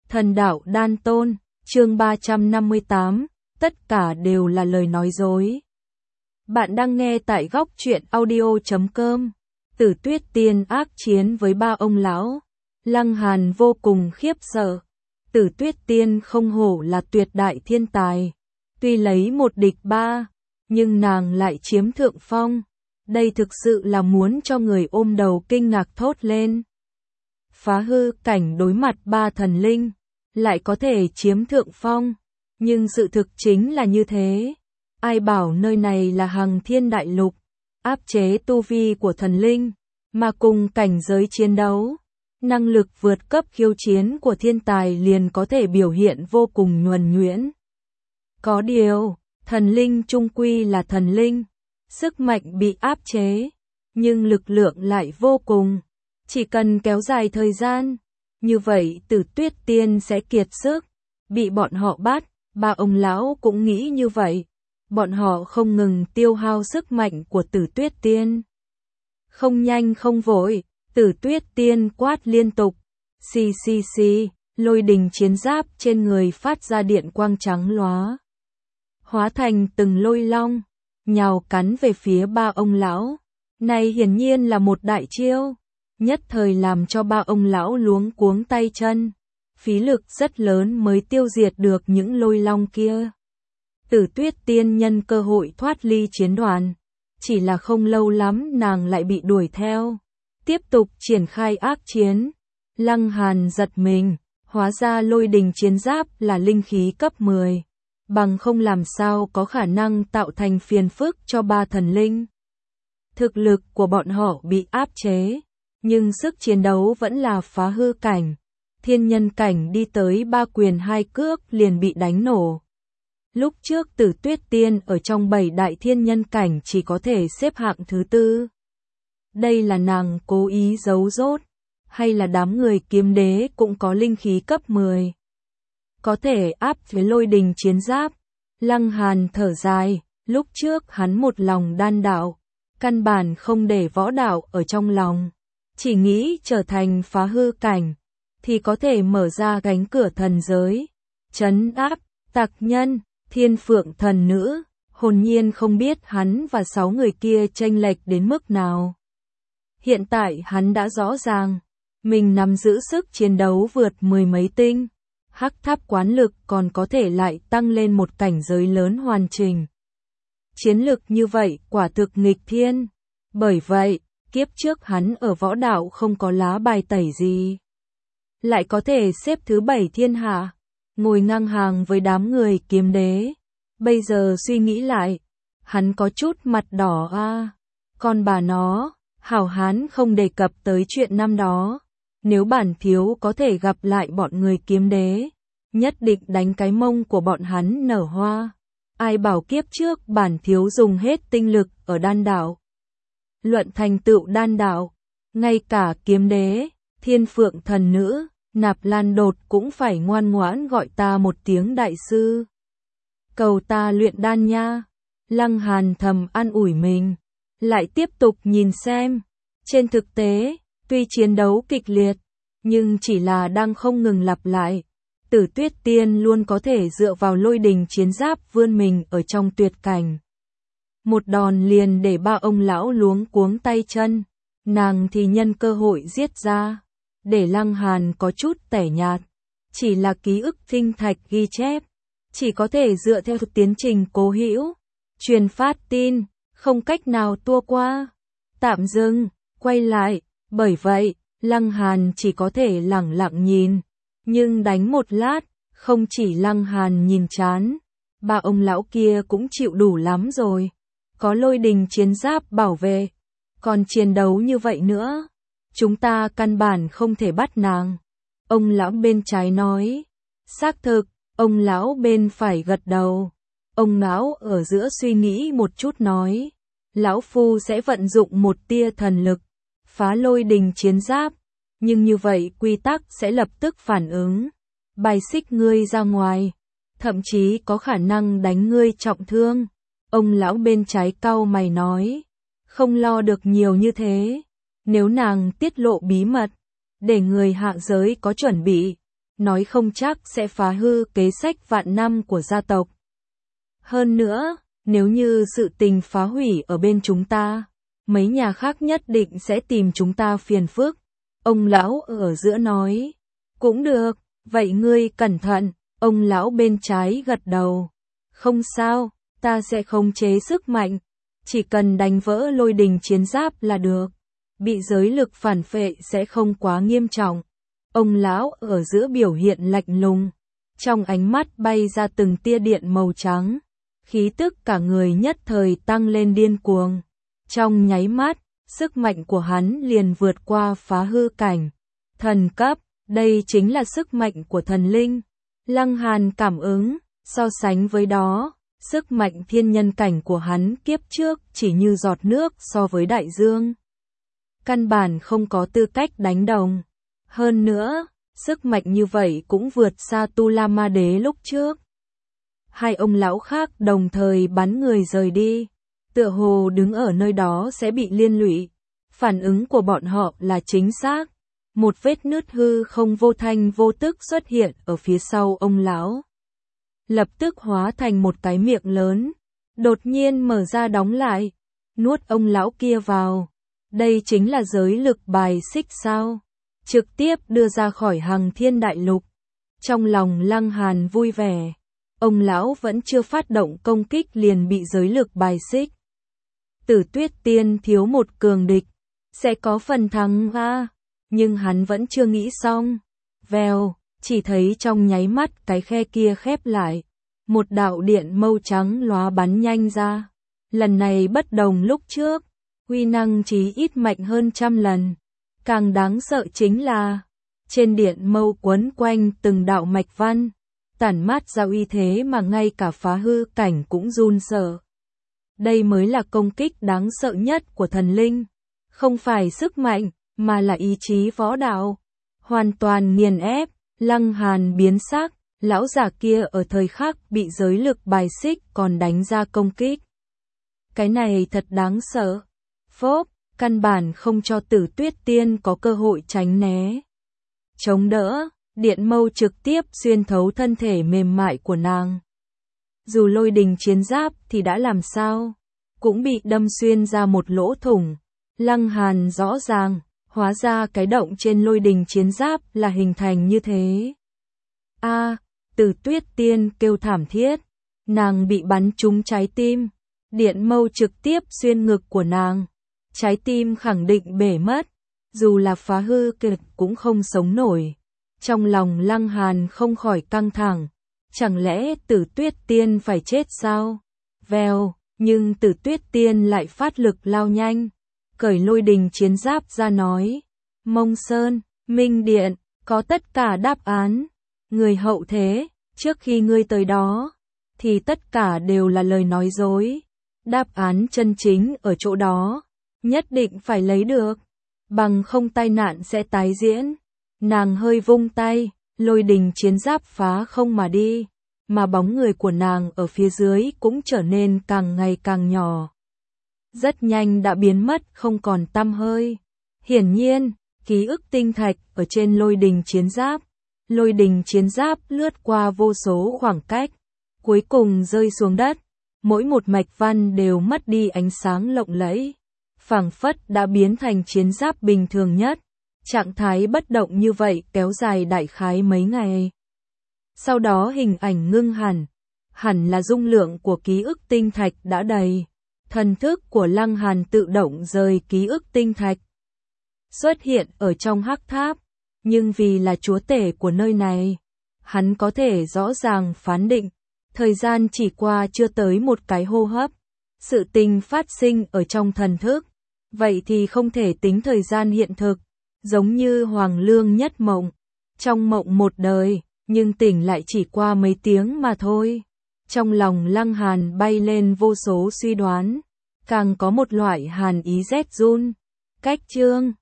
Thần đạo đan tôn, chương 358, tất cả đều là lời nói dối. Bạn đang nghe tại góc truyện audio.com. Tử Tuyết Tiên ác chiến với ba ông lão. Lăng Hàn vô cùng khiếp sợ. Tử Tuyết Tiên không hổ là tuyệt đại thiên tài. Tuy lấy một địch ba, nhưng nàng lại chiếm thượng phong. Đây thực sự là muốn cho người ôm đầu kinh ngạc thốt lên. Phá hư cảnh đối mặt ba thần linh, lại có thể chiếm thượng phong. Nhưng sự thực chính là như thế. Ai bảo nơi này là Hằng Thiên Đại Lục, áp chế tu vi của thần linh, mà cùng cảnh giới chiến đấu, năng lực vượt cấp khiêu chiến của thiên tài liền có thể biểu hiện vô cùng nhuần nhuyễn. Có điều, thần linh chung quy là thần linh, sức mạnh bị áp chế, nhưng lực lượng lại vô cùng. Chỉ cần kéo dài thời gian, như vậy Tử Tuyết Tiên sẽ kiệt sức, bị bọn họ bắt. Ba ông lão cũng nghĩ như vậy. Bọn họ không ngừng tiêu hao sức mạnh của Tử Tuyết Tiên. Không nhanh không vội, Tử Tuyết Tiên quát liên tục. Xì xì xì, lôi đình chiến giáp trên người phát ra điện quang trắng lóa. Hóa thành từng lôi long, nhào cắn về phía ba ông lão. Này hiển nhiên là một đại chiêu, nhất thời làm cho ba ông lão luống cuống tay chân. Phí lực rất lớn mới tiêu diệt được những lôi long kia. Tử Tuyết Tiên nhân cơ hội thoát ly chiến đoàn. Chỉ là không lâu lắm nàng lại bị đuổi theo. Tiếp tục triển khai ác chiến. Lăng Hàn giật mình. Hóa ra lôi đình chiến giáp là linh khí cấp 10. Bằng không làm sao có khả năng tạo thành phiền phức cho ba thần linh. Thực lực của bọn họ bị áp chế. Nhưng sức chiến đấu vẫn là phá hư cảnh. Thiên nhân cảnh đi tới ba quyền hai cước liền bị đánh nổ. Lúc trước Tử Tuyết Tiên ở trong 7 đại thiên nhân cảnh chỉ có thể xếp hạng thứ 4. Đây là nàng cố ý giấu rốt, hay là đám người kiếm đế cũng có linh khí cấp 10. Có thể áp với lôi đình chiến giáp. Lăng Hàn thở dài, lúc trước hắn một lòng đan đạo, căn bản không để võ đạo ở trong lòng. Chỉ nghĩ trở thành phá hư cảnh thì có thể mở ra cánh cửa thần giới, trấn áp tặc nhân. Thiên Phượng thần nữ, hồn nhiên không biết hắn và 6 người kia chênh lệch đến mức nào. Hiện tại hắn đã rõ ràng, mình nắm giữ sức chiến đấu vượt 10 mấy tinh, hắc tháp quán lực còn có thể lại tăng lên một cảnh giới lớn hoàn chỉnh. Chiến lực như vậy quả thực nghịch thiên, bởi vậy, kiếp trước hắn ở võ đạo không có lá bài tẩy gì. Lại có thể xếp thứ 7 thiên hạ, ngồi ngang hàng với đám người kiếm đế. Bây giờ suy nghĩ lại, hắn có chút mặt đỏ a. Con bà nó, hảo hán không đề cập tới chuyện năm đó. Nếu bản thiếu có thể gặp lại bọn người kiếm đế, nhất định đánh cái mông của bọn hắn nở hoa. Ai bảo kiếp trước bản thiếu dùng hết tinh lực ở đan đạo. Luận thành tựu đan đạo, ngay cả kiếm đế, Thiên Phượng thần nữ, Nạp Lan Đột cũng phải ngoan ngoãn gọi ta một tiếng đại sư. Cầu ta luyện đan nha. Lăng Hàn thầm an ủi mình. Lại tiếp tục nhìn xem. Trên thực tế, tuy chiến đấu kịch liệt, nhưng chỉ là đang không ngừng lặp lại. Tử Tuyết Tiên luôn có thể dựa vào lôi đình chiến giáp vươn mình ở trong tuyệt cảnh. Một đòn liền để ba ông lão luống cuống tay chân. Nàng thì nhân cơ hội giết ra. Để Lăng Hàn có chút tẻ nhạt. Chỉ là ký ức tinh thạch ghi chép. Chỉ có thể dựa theo tiến trình cố hữu. Truyền phát tin, không cách nào tua qua. Tạm dừng, quay lại. Bởi vậy, Lăng Hàn chỉ có thể lẳng lặng nhìn. Nhưng đánh một lát, không chỉ Lăng Hàn nhìn chán. Ba ông lão kia cũng chịu đủ lắm rồi. Có lôi đình chiến giáp bảo vệ. Còn chiến đấu như vậy nữa. Chúng ta căn bản không thể bắt nàng. Ông lão bên trái nói. Xác thực, ông lão bên phải gật đầu. Ông lão ở giữa suy nghĩ một chút nói. Lão phu sẽ vận dụng một tia thần lực, phá lôi đình chiến giáp. Nhưng như vậy quy tắc sẽ lập tức phản ứng. Bài xích ngươi ra ngoài. Thậm chí có khả năng đánh ngươi trọng thương. Ông lão bên trái cau mày nói. Không lo được nhiều như thế. Nếu nàng tiết lộ bí mật, để người hạ giới có chuẩn bị, nói không chắc sẽ phá hư kế sách vạn năm của gia tộc. Hơn nữa, nếu như sự tình phá hủy ở bên chúng ta, mấy nhà khác nhất định sẽ tìm chúng ta phiền phức. Ông lão ở giữa nói, cũng được, vậy ngươi cẩn thận. Ông lão bên trái gật đầu. Không sao, ta sẽ khống chế sức mạnh, chỉ cần đánh vỡ lôi đình chiến giáp là được. Bị giới lực phản phệ sẽ không quá nghiêm trọng. Ông lão ở giữa biểu hiện lạnh lùng, trong ánh mắt bay ra từng tia điện màu trắng, khí tức cả người nhất thời tăng lên điên cuồng. Trong nháy mắt, sức mạnh của hắn liền vượt qua phá hư cảnh thần cấp, đây chính là sức mạnh của thần linh. Lăng Hàn cảm ứng, so sánh với đó, sức mạnh thiên nhân cảnh của hắn kiếp trước chỉ như giọt nước so với đại dương. Căn bản không có tư cách đánh đồng. Hơn nữa, sức mạnh như vậy cũng vượt xa Tu La Ma Đế lúc trước. Hai ông lão khác đồng thời bắn người rời đi, tựa hồ đứng ở nơi đó sẽ bị liên lụy. Phản ứng của bọn họ là chính xác. Một vết nứt hư không vô thanh vô tức xuất hiện ở phía sau ông lão. Lập tức hóa thành một cái miệng lớn, đột nhiên mở ra đóng lại, nuốt ông lão kia vào. Đây chính là giới lực bài xích sao? Trực tiếp đưa ra khỏi Hằng Thiên Đại Lục. Trong lòng Lăng Hàn vui vẻ, ông lão vẫn chưa phát động công kích liền bị giới lực bài xích. Tử Tuyết Tiên thiếu một cường địch, sẽ có phần thắng a. Nhưng hắn vẫn chưa nghĩ xong. Vèo, chỉ thấy trong nháy mắt cái khe kia khép lại. Một đạo điện màu trắng lóa bắn nhanh ra. Lần này bất đồng lúc trước, uy năng chí ít mạnh hơn trăm lần. Càng đáng sợ chính là, trên điện mâu quấn quanh từng đạo mạch văn, tản mát ra uy thế mà ngay cả phá hư cảnh cũng run sợ. Đây mới là công kích đáng sợ nhất của thần linh. Không phải sức mạnh, mà là ý chí võ đạo. Hoàn toàn nghiền ép, Lăng Hàn biến sắc, lão già kia ở thời khắc bị giới lực bài xích còn đánh ra công kích. Cái này thật đáng sợ. Phốp, căn bản không cho Tử Tuyết Tiên có cơ hội tránh né. Chống đỡ, điện mâu trực tiếp xuyên thấu thân thể mềm mại của nàng. Dù lôi đình chiến giáp thì đã làm sao, cũng bị đâm xuyên ra một lỗ thủng. Lăng Hàn rõ ràng, hóa ra cái động trên lôi đình chiến giáp là hình thành như thế. A, Tử Tuyết Tiên kêu thảm thiết, nàng bị bắn trúng trái tim, điện mâu trực tiếp xuyên ngực của nàng, trái tim khẳng định bể mất, dù là phá hư kịch cũng không sống nổi. Trong lòng Lăng Hàn không khỏi căng thẳng, chẳng lẽ Tử Tuyết Tiên phải chết sao? Vèo, nhưng Tử Tuyết Tiên lại phát lực lao nhanh, cởi lôi đình chiến giáp ra nói, Mông Sơn, Minh Điện, có tất cả đáp án. Người hậu thế, trước khi ngươi tới đó, thì tất cả đều là lời nói dối. Đáp án chân chính ở chỗ đó, nhất định phải lấy được, bằng không tai nạn sẽ tái diễn. Nàng hơi vung tay, lôi đình chiến giáp phá không mà đi, mà bóng người của nàng ở phía dưới cũng trở nên càng ngày càng nhỏ. Rất nhanh đã biến mất không còn tăm hơi. Hiển nhiên, ký ức tinh thạch ở trên lôi đình chiến giáp. Lôi đình chiến giáp lướt qua vô số khoảng cách, cuối cùng rơi xuống đất. Mỗi một mạch văn đều mất đi ánh sáng lộng lẫy, phảng phất đã biến thành chiến giáp bình thường nhất. Trạng thái bất động như vậy kéo dài đại khái mấy ngày. Sau đó hình ảnh ngưng hẳn là dung lượng của ký ức tinh thạch đã đầy. Thần thức của Lăng Hàn tự động rời ký ức tinh thạch, xuất hiện ở trong hắc tháp, nhưng vì là chúa tể của nơi này, hắn có thể rõ ràng phán định, thời gian chỉ qua chưa tới một cái hô hấp, sự tình phát sinh ở trong thần thức, vậy thì không thể tính thời gian hiện thực, giống như Hoàng Lương nhất mộng, trong mộng một đời, nhưng tỉnh lại chỉ qua mấy tiếng mà thôi. Trong lòng Lăng Hàn bay lên vô số suy đoán, càng có một loại hàn ý rét run. Cách chương